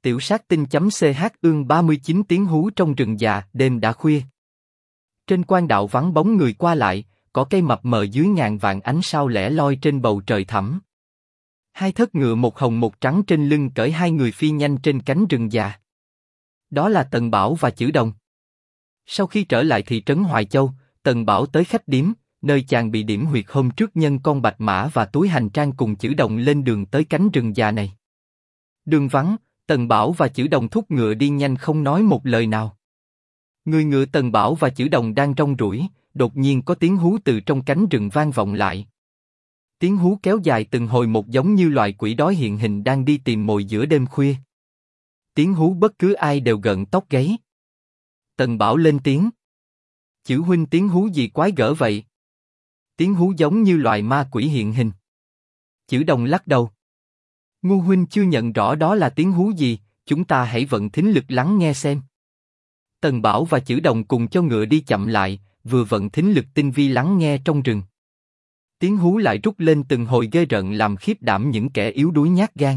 Tiểu sát tinh.ch ương 39 tiếng hú trong rừng già, đêm đã khuya. Trên quan đạo vắng bóng người qua lại, cỏ cây mập mờ dưới ngàn vạn ánh sao lẻ loi trên bầu trời thẳm. Hai thất ngựa một hồng một trắng trên lưng cởi hai người phi nhanh trên cánh rừng già. Đó là Tần Bảo và Chử Đồng. Sau khi trở lại thị trấn Hoài Châu, Tần Bảo tới khách điếm, nơi chàng bị điểm huyệt hôm trước nhân con bạch mã và túi hành trang cùng Chử Đồng lên đường tới cánh rừng già này. Đường vắng, Tần Bảo và Chử Đồng thúc ngựa đi nhanh không nói một lời nào. Người ngựa Tần Bảo và Chử Đồng đang rong ruổi, đột nhiên có tiếng hú từ trong cánh rừng vang vọng lại. Tiếng hú kéo dài từng hồi một giống như loài quỷ đói hiện hình đang đi tìm mồi giữa đêm khuya. Tiếng hú bất cứ ai đều gợn tóc gáy. Tần Bảo lên tiếng. Chử huynh, tiếng hú gì quái gở vậy? Tiếng hú giống như loài ma quỷ hiện hình. Chử Đồng lắc đầu. Ngu huynh chưa nhận rõ đó là tiếng hú gì, chúng ta hãy vận thính lực lắng nghe xem. Tần Bảo và Chử Đồng cùng cho ngựa đi chậm lại, vừa vận thính lực tinh vi lắng nghe trong rừng. Tiếng hú lại rút lên từng hồi ghê rợn làm khiếp đảm những kẻ yếu đuối nhát gan.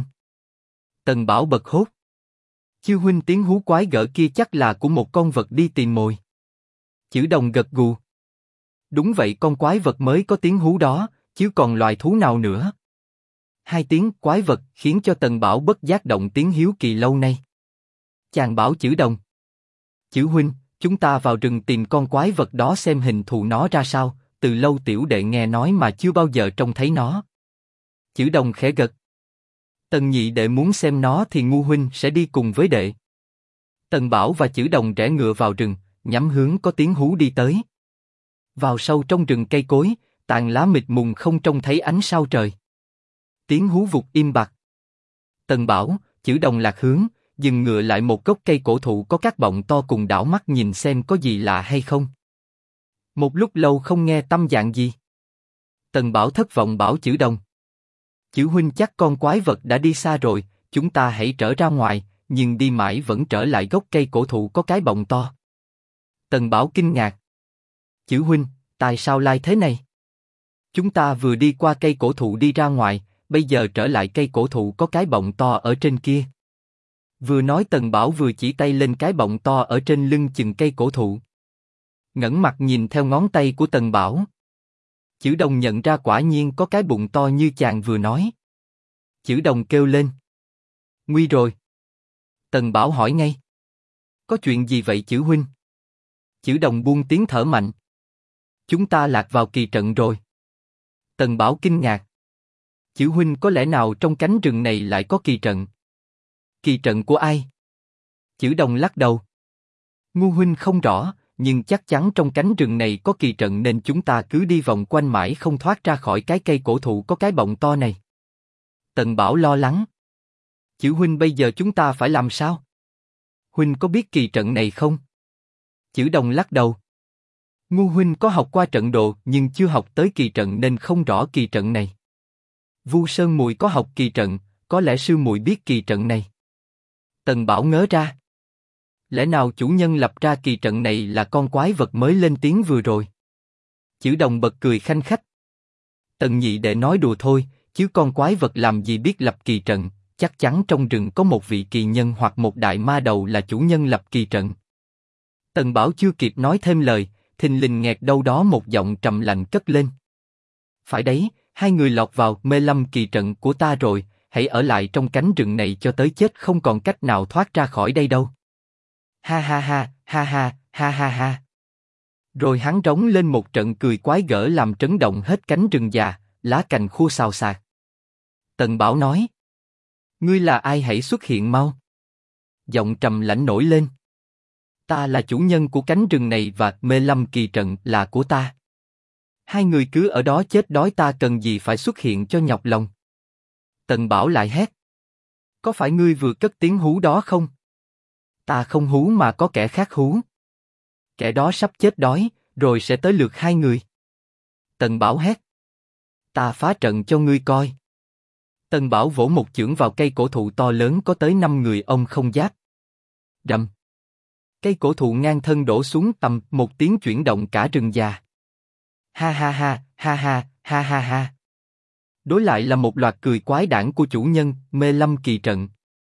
Tần Bảo bật hốt. Chư huynh, tiếng hú quái gở kia chắc là của một con vật đi tìm mồi. Chử Đồng gật gù. Đúng vậy, con quái vật mới có tiếng hú đó, chứ còn loài thú nào nữa. Hai tiếng quái vật khiến cho Tần Bảo bất giác động tiếng hiếu kỳ lâu nay. Chàng bảo Chử Đồng. Chử huynh, chúng ta vào rừng tìm con quái vật đó xem hình thù nó ra sao, từ lâu tiểu đệ nghe nói mà chưa bao giờ trông thấy nó. Chử Đồng khẽ gật. Tần nhị đệ muốn xem nó thì ngu huynh sẽ đi cùng với đệ. Tần Bảo và Chử Đồng rẽ ngựa vào rừng, nhắm hướng có tiếng hú đi tới. Vào sâu trong rừng cây cối, tàn lá mịt mùng không trông thấy ánh sao trời. Tiếng hú vụt im bặt. Tần Bảo, Chử Đồng lạc hướng, dừng ngựa lại một gốc cây cổ thụ có các bọng to cùng đảo mắt nhìn xem có gì lạ hay không. Một lúc lâu không nghe tâm dạng gì. Tần Bảo thất vọng bảo Chử Đồng. Chử huynh, chắc con quái vật đã đi xa rồi, chúng ta hãy trở ra ngoài, nhưng đi mãi vẫn trở lại gốc cây cổ thụ có cái bọng to. Tần Bảo kinh ngạc. Chử huynh, tại sao lai thế này? Chúng ta vừa đi qua cây cổ thụ đi ra ngoài, bây giờ trở lại cây cổ thụ có cái bọng to ở trên kia. Vừa nói Tần Bảo vừa chỉ tay lên cái bọng to ở trên lưng chừng cây cổ thụ. Ngẩng mặt nhìn theo ngón tay của Tần Bảo. Chử Đồng nhận ra quả nhiên có cái bụng to như chàng vừa nói. Chử Đồng kêu lên. Nguy rồi. Tần Bảo hỏi ngay. Có chuyện gì vậy Chử huynh? Chử Đồng buông tiếng thở mạnh. Chúng ta lạc vào kỳ trận rồi. Tần Bảo kinh ngạc. Chử huynh, có lẽ nào trong cánh rừng này lại có kỳ trận? Kỳ trận của ai? Chử Đồng lắc đầu. Ngu huynh không rõ, nhưng chắc chắn trong cánh rừng này có kỳ trận nên chúng ta cứ đi vòng quanh mãi không thoát ra khỏi cái cây cổ thụ có cái bọng to này. Tần Bảo lo lắng. Chử huynh, bây giờ chúng ta phải làm sao? Huynh có biết kỳ trận này không? Chử Đồng lắc đầu. Ngu huynh có học qua trận đồ nhưng chưa học tới kỳ trận nên không rõ kỳ trận này. Vu Sơn muội có học kỳ trận, có lẽ sư muội biết kỳ trận này. Tần Bảo ngớ ra. Lẽ nào chủ nhân lập ra kỳ trận này là con quái vật mới lên tiếng vừa rồi? Chử Đồng bật cười khanh khách. Tần nhị đệ nói đùa thôi, chứ con quái vật làm gì biết lập kỳ trận, chắc chắn trong rừng có một vị kỳ nhân hoặc một đại ma đầu là chủ nhân lập kỳ trận. Tần Bảo chưa kịp nói thêm lời, thình lình nghẹt đâu đó một giọng trầm lạnh cất lên. Phải đấy, hai người lọt vào mê lâm kỳ trận của ta rồi, hãy ở lại trong cánh rừng này cho tới chết, không còn cách nào thoát ra khỏi đây đâu. Ha ha ha, ha ha, ha ha ha. Rồi hắn rống lên một trận cười quái gở làm chấn động hết cánh rừng già, lá cành khua xào xạc. Tần Bảo nói. Ngươi là ai, hãy xuất hiện mau. Giọng trầm lãnh nổi lên. Ta là chủ nhân của cánh rừng này và mê lâm kỳ trận là của ta. Hai người cứ ở đó chết đói, ta cần gì phải xuất hiện cho nhọc lòng. Tần Bảo lại hét. Có phải ngươi vừa cất tiếng hú đó không? Ta không hú mà có kẻ khác hú. Kẻ đó sắp chết đói, rồi sẽ tới lượt hai người. Tần Bảo hét. Ta phá trận cho ngươi coi. Tần Bảo vỗ một chưởng vào cây cổ thụ to lớn có tới 5 người ông không giáp. Rầm. Cây cổ thụ ngang thân đổ xuống tầm một tiếng chuyển động cả rừng già. Ha ha ha, ha ha, ha ha ha. Đối lại là một loạt cười quái đản của chủ nhân mê lâm kỳ trận.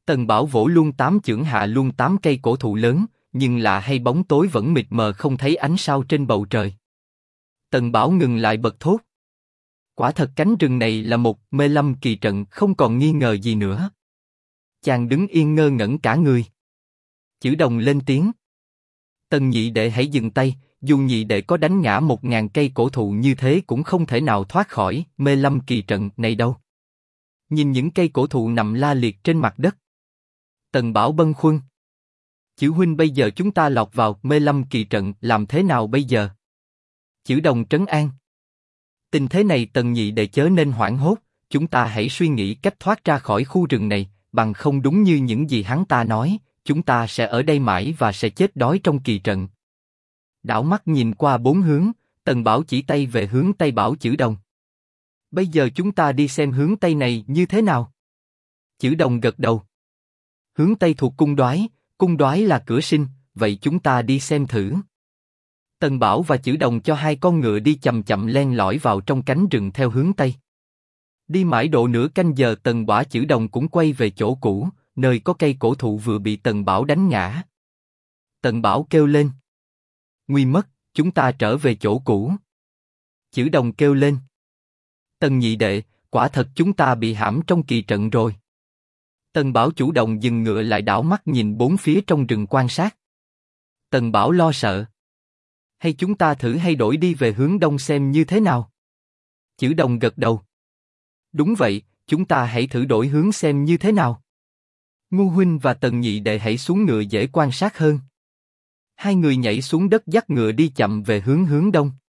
Tần Bảo vỗ luôn 8 chưởng hạ luôn 8 cây cổ thụ lớn, nhưng lạ hay bóng tối vẫn mịt mờ không thấy ánh sao trên bầu trời. Tần Bảo ngừng lại bật thốt. Quả thật cánh rừng này là một mê lâm kỳ trận, không còn nghi ngờ gì nữa. Chàng đứng yên ngơ ngẩn cả người. Chữ Đồng lên tiếng. Tần nhị đệ hãy dừng tay, dù nhị đệ có đánh ngã 1000 cây cổ thụ như thế cũng không thể nào thoát khỏi mê lâm kỳ trận này đâu. Nhìn những cây cổ thụ nằm la liệt trên mặt đất. Tần Bảo bâng khuâng. Chữ huynh, bây giờ chúng ta lọt vào mê lâm kỳ trận, làm thế nào bây giờ? Chữ Đồng trấn an. Tình thế này Tần nhị đệ chớ nên hoảng hốt, chúng ta hãy suy nghĩ cách thoát ra khỏi khu rừng này, bằng không đúng như những gì hắn ta nói, chúng ta sẽ ở đây mãi và sẽ chết đói trong kỳ trận. Đảo mắt nhìn qua 4 hướng, Tần Bảo chỉ tay về hướng Tây bảo Chữ Đồng. Bây giờ chúng ta đi xem hướng Tây này như thế nào? Chữ Đồng gật đầu. Hướng Tây thuộc cung đoái là cửa sinh, vậy chúng ta đi xem thử. Tần Bảo và Chữ Đồng cho 2 con ngựa đi chậm chậm len lỏi vào trong cánh rừng theo hướng Tây. Đi mãi độ nửa canh giờ Tần Bảo Chữ Đồng cũng quay về chỗ cũ, nơi có cây cổ thụ vừa bị Tần Bảo đánh ngã. Tần Bảo kêu lên. Nguy mất, chúng ta trở về chỗ cũ. Chữ Đồng kêu lên. Tần nhị đệ, quả thật chúng ta bị hãm trong kỳ trận rồi. Tần Bảo chủ động dừng ngựa lại, đảo mắt nhìn 4 phía trong rừng quan sát. Tần Bảo lo sợ. Hay chúng ta thử hay đổi đi về hướng đông xem như thế nào? Chữ Đồng gật đầu. Đúng vậy, chúng ta hãy thử đổi hướng xem như thế nào. Ngu huynh và Tần nhị đệ hãy xuống ngựa dễ quan sát hơn. 2 người nhảy xuống đất dắt ngựa đi chậm về hướng đông.